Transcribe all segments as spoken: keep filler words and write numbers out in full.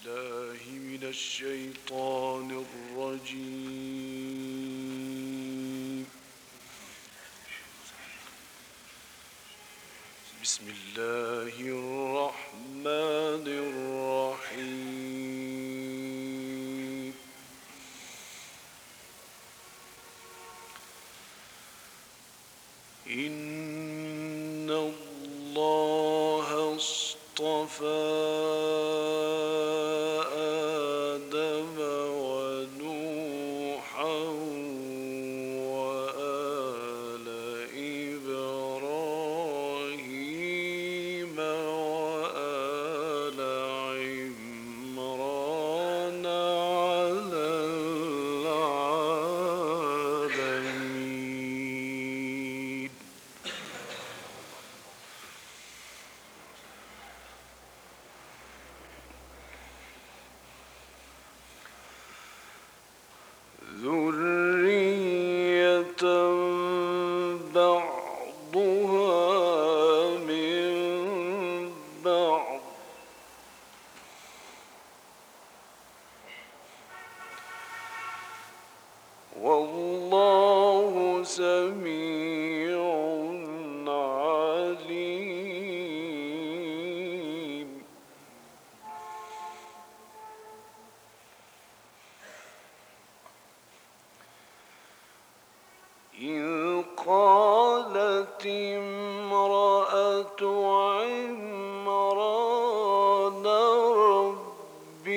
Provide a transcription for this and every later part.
بالله من الشيطان الرجيم. بسم الله الرحمن الرحيم. إن الله اصطفى آدم ونوحا وآل إبراهيم وآل عمران على العالمين. ذرية بعضها من بعض، والله سميع عليم. إذ قالت امرأة عمران رب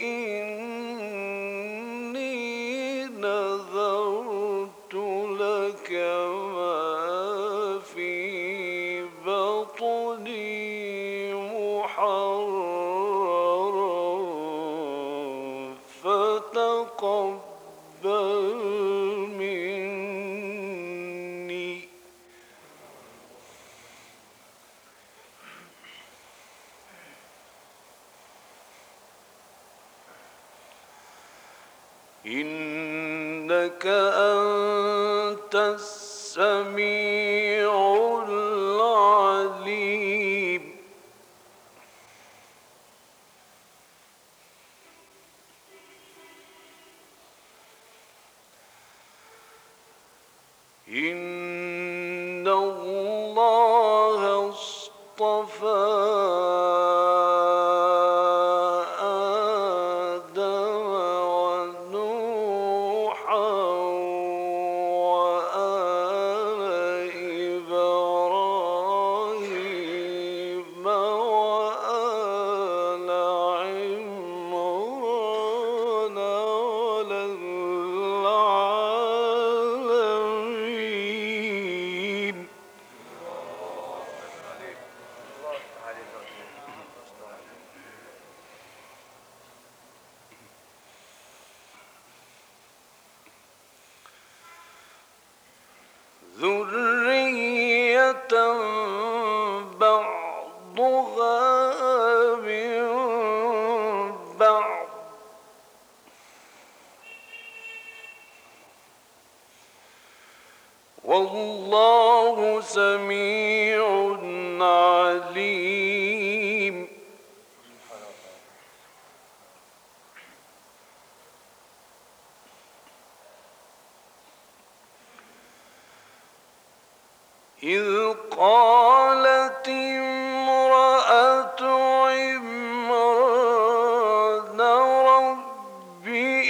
إني نذرت لك ما في بطني محررا فتقبل مني إنك أنت السميع العليم. إن الله اصطفى آدم ونوحا وآل إبراهيم وآل عمران على العالمين. ذرية بعضها من بعض، والله سميع عليم. إذ قالت امرأة عمران رب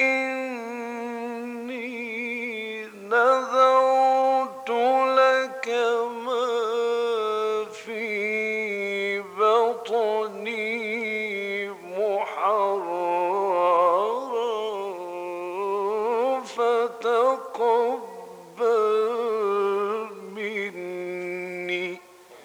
إني نذرت لك ما في بطني محررا فتقبل مني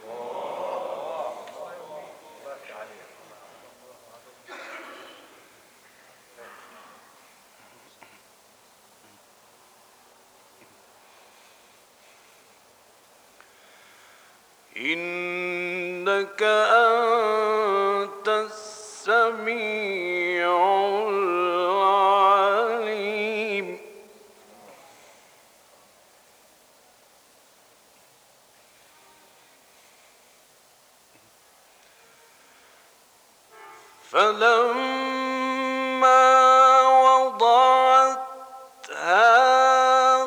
إنك أنت السميع العليم. فلما وضعتها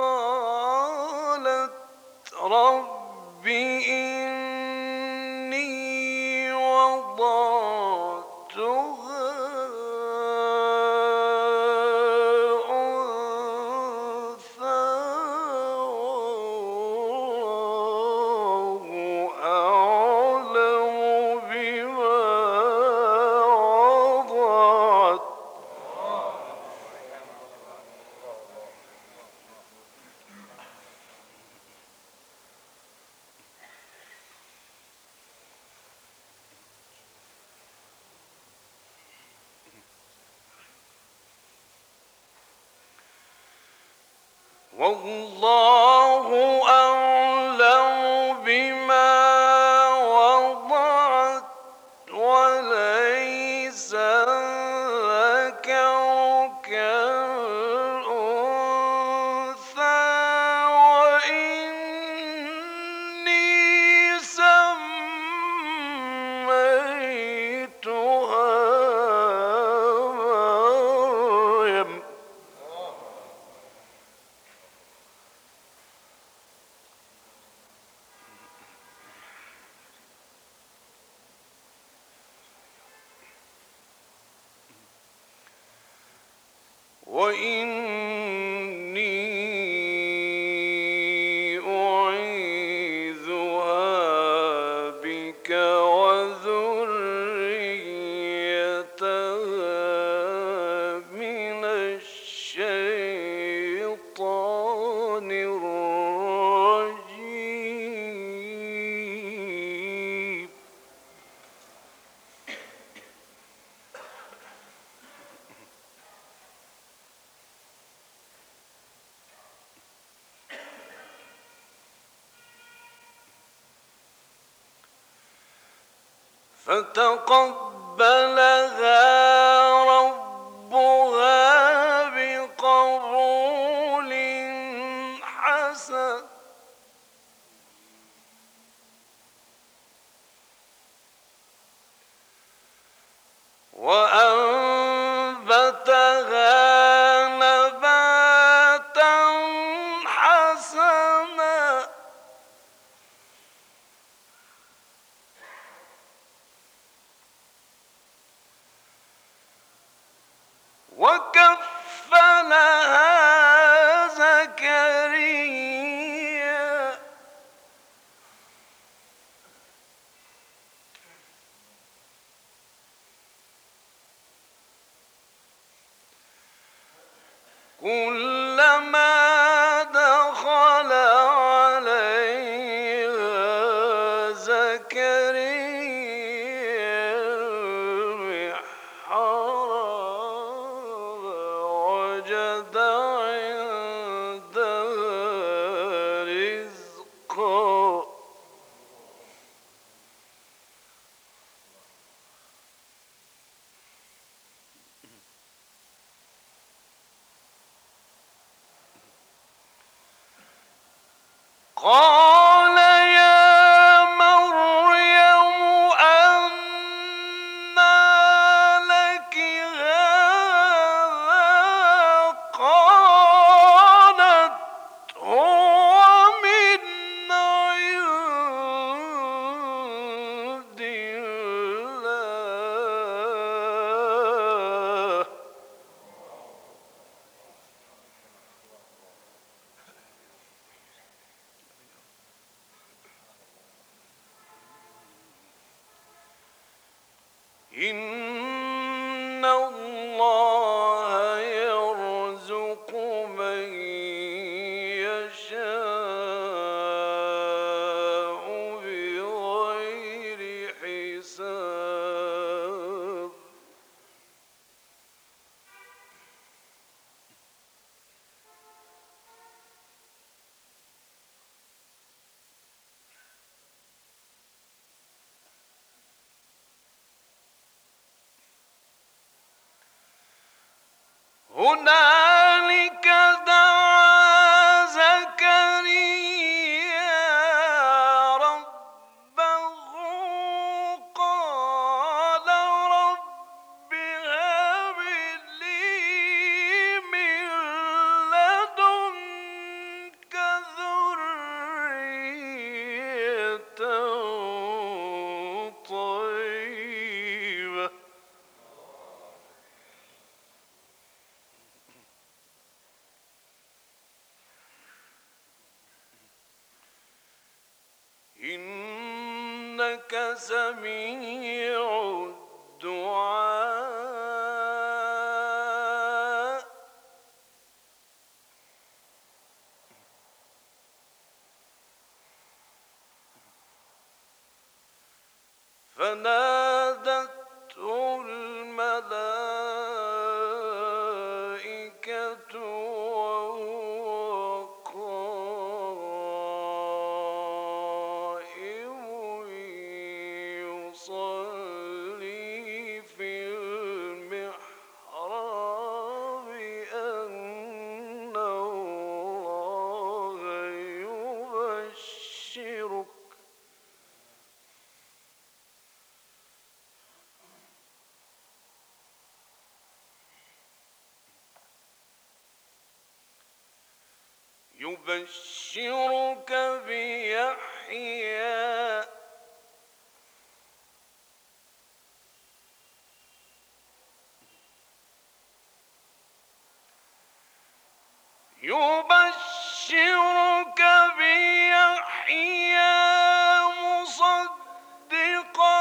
قالت رب إني وضعتها أنثى والله أعلم بما وضعت والله أعلم بما وضعت وليس الذكر كالأنثى وإني سميتها مريم وإني أعيذها بك وذريتها من الشيطان الرجيم فتقبلها ربها بقبول حسن وأنبتها نباتا حسنا وكفلها زكريا كلما دخل عليها زكريا المحراب وجد عندها رزقا قال يا مريم أنى لك هذا قالت هو من عند الله إن الله يرزق من يشاء بغير حساب هنالك دعا زكريا ربه قال رب هب إنك سميع الدعاء. فنادته الملائكة وهو قائم يصلي في المحراب أن الله يبشرك يبشرك بيحيى يبشرك بيحيى مصدقا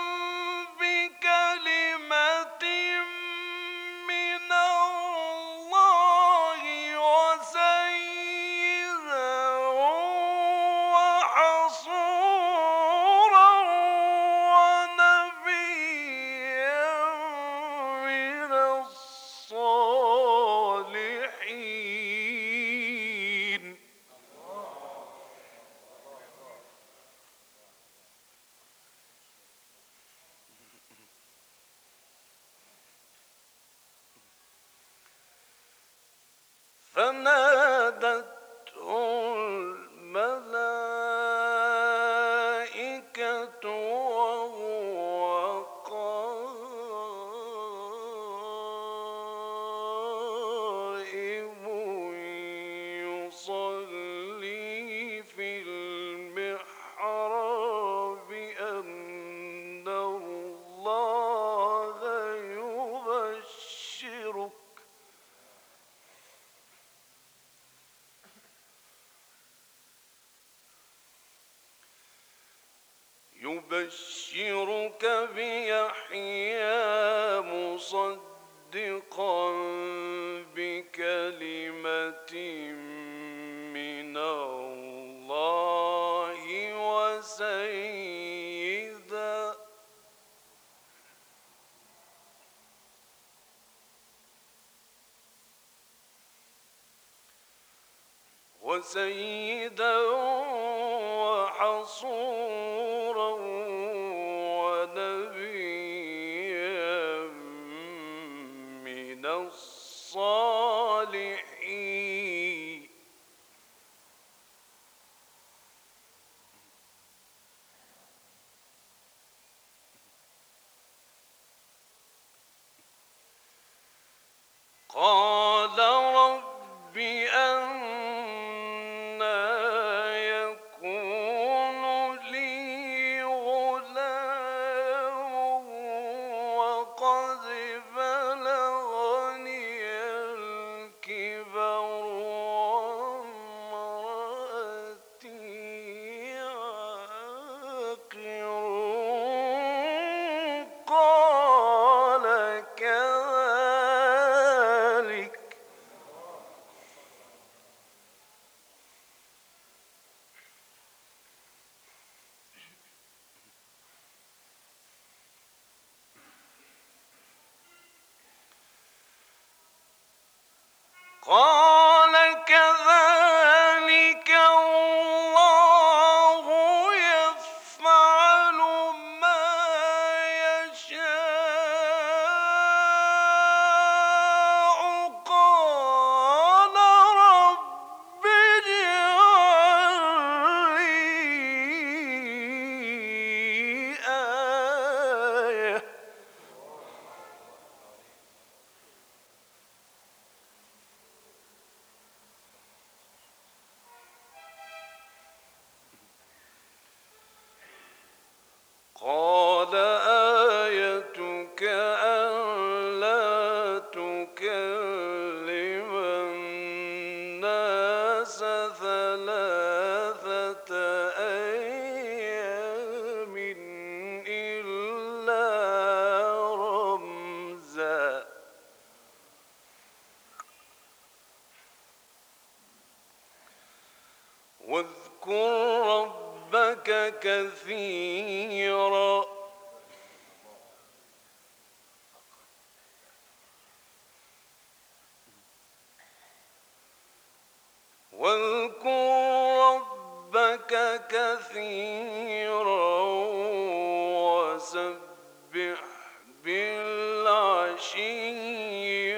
بكلمة من الله وسيدا وحصورا ونبيا من الصالحين. فنادته الملائكة وهو قائم يصلي في المحراب أن الله يبشرك يبشرك بيحيى مصدقا بكلمة من الله وسيدا وسيدا وحصورا ونبيا من الصالحين. قال رب أنى يكون لي غلام وقد بلغني الكبر وامرأتي عاقر. قال كذلك قال كذلك الله يفعل ما يشاء. قال رب اجعل لي آية قال آيتك ألا تكلم الناس ثلاثة أيام كثيرا واذكر ربك كثيرا وسبح بالعشي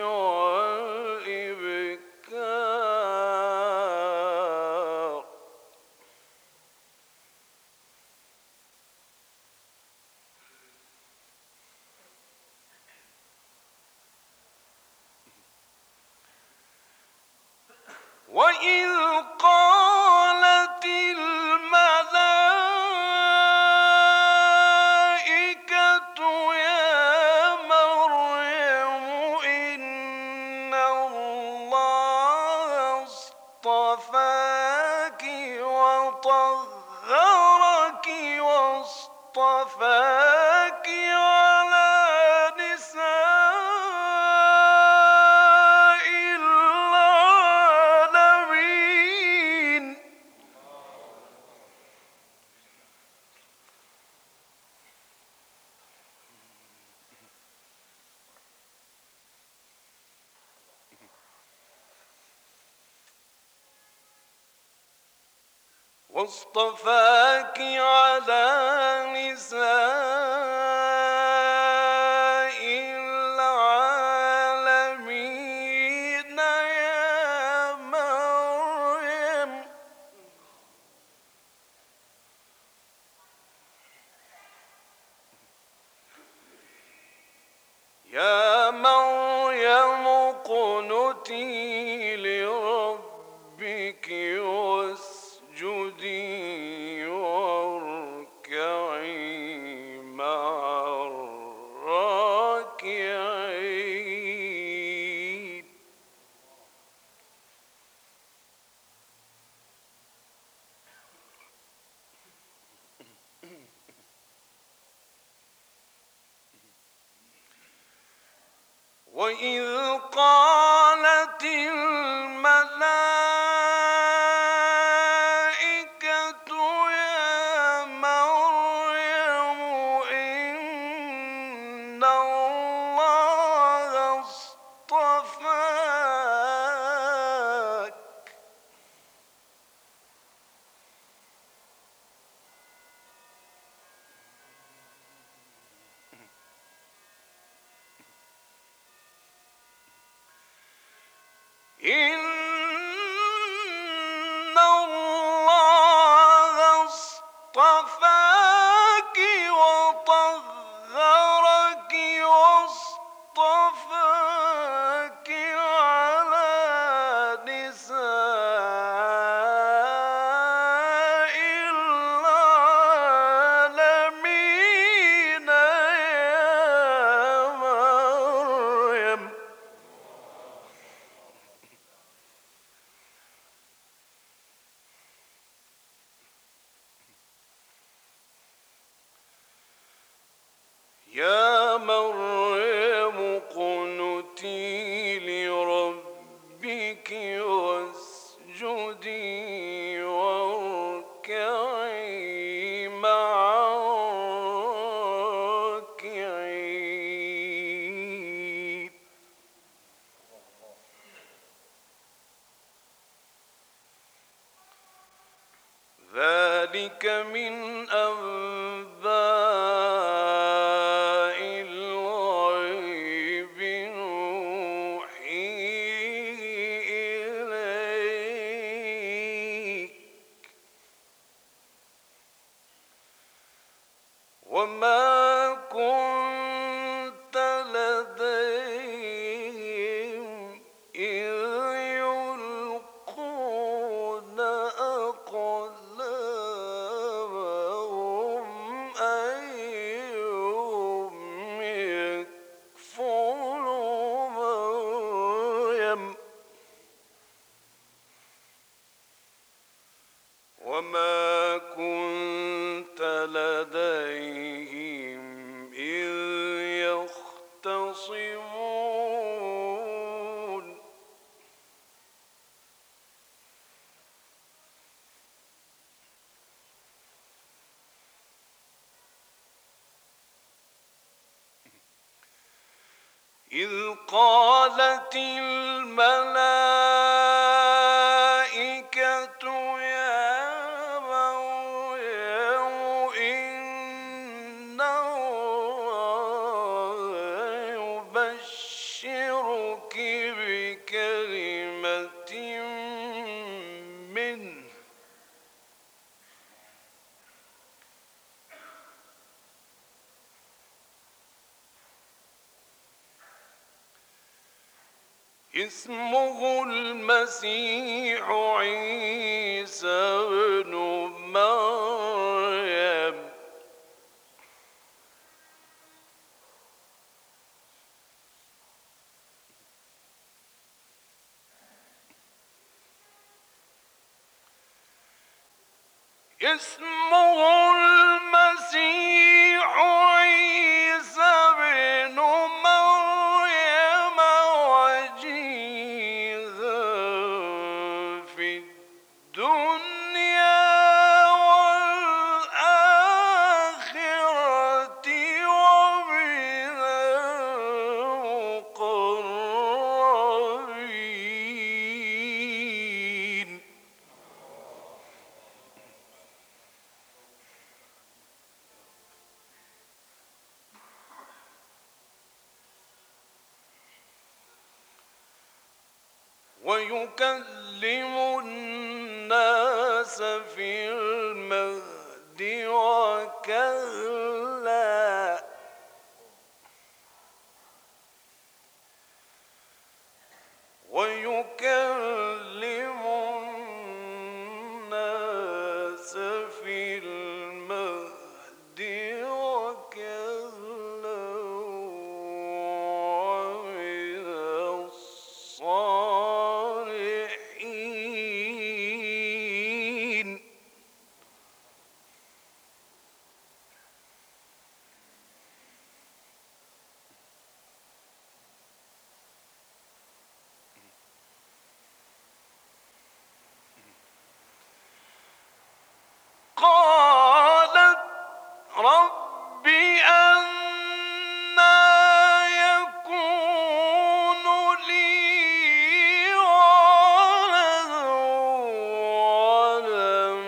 والإبكار وإذ قالت الملائكة يا مريم إن الله اصطفاك وطهرك واصطفاك على نساء العالمين واصطفاك على نساء العالمين يا مريم يا مريم اقنتي لربك واسجدي واركعي مع الراكعين وإذ قالت الملائكة يا مريم إن الله اصطفاك إن الله اصطفاك وطهرك واصطفاك على نساء العالمين يا مريم يا مريم اقنتي لربك واسجدي واركعي مع الراكعين ذلك من أنباء الغيب نوحيه إليك وما كنت لديهم إذ يلقون أقلامهم أيهم يكفل مريم وما كنت لديهم إذ إذ قالت الملائكة يا مريم إن الله يبشرك بكلمة منه اسمه المسيح عيسى ابن مريم اسمه المسيح عيسى ابن مريم وجيها في الدنيا والآخرة ومن المقربين. ويكلم الناس في المهد وكهلا ويكلم الناس في المهد وكهلا ومن الصالحين. قالت رب أنى يكون لي ولد ولم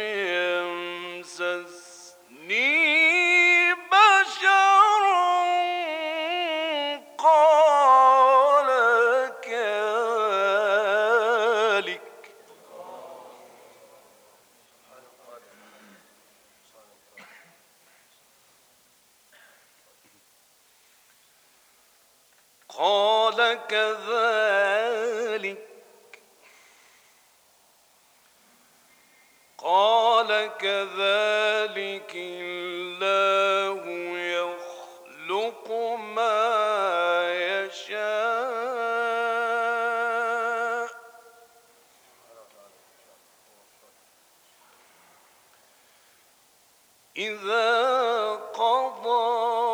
يمسسني بشر قال كذلك قال كذلك قال كذلك الله يخلق ما يشاء إذا قضى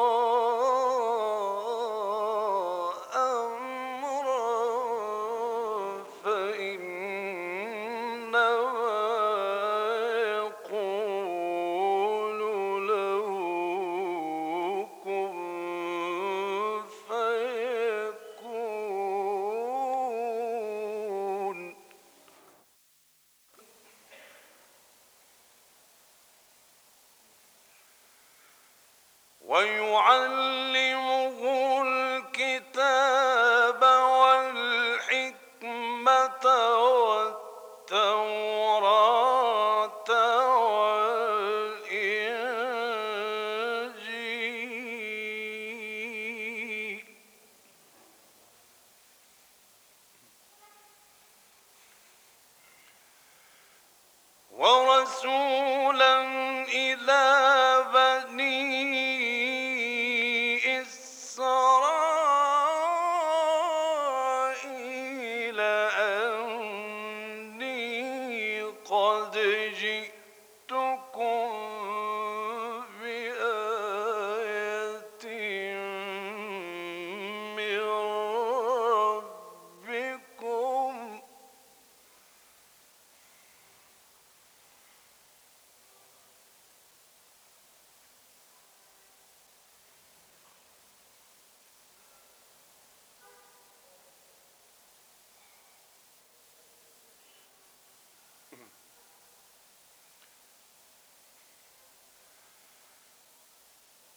ويعلمه الكتاب والحكمة والتوراة والإنجيل ورسولا إلى بني إسرائيل أني قد جئتكم بآية من ربكم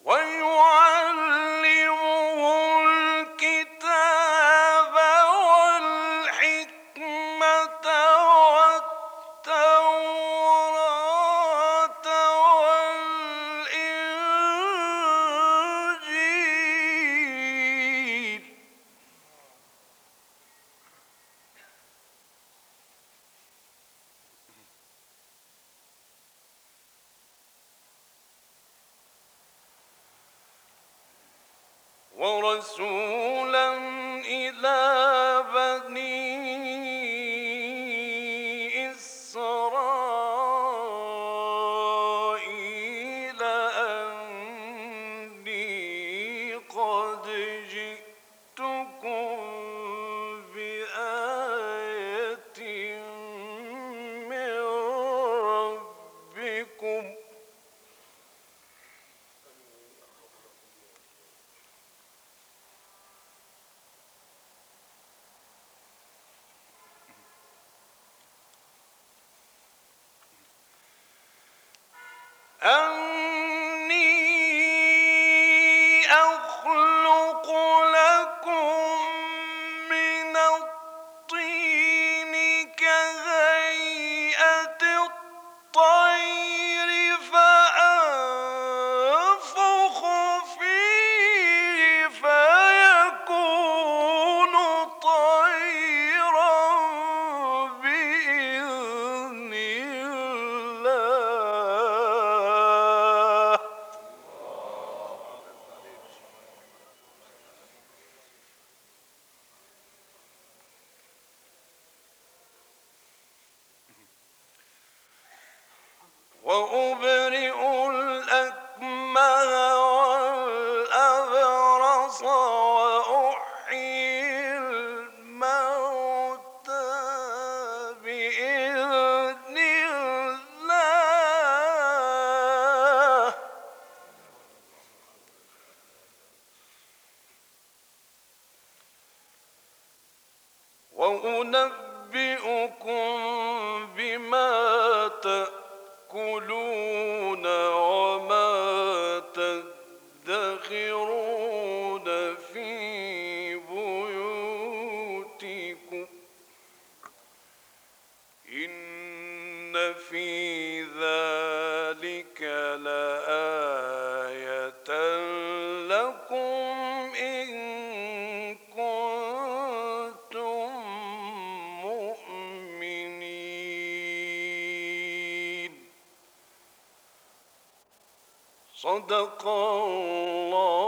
ويعلمه الكتاب والحكمة والتوراة والإنجيل. ورسولا إلى بني إسرائيل أني قد جئتكم بآية من ربكم أني أخلق لكم من الطين كهيئة الطير فأنفخ فيه فيكون طيرا بإذن الله. وأبرئ الأكمه والأبرص وأحيي الموتى بإذن الله. وأنبئكم بما تأكلون وما تدخرون في بيوتكم إن في ذلك لآية لكم إن كنتم مؤمنين. صدق الله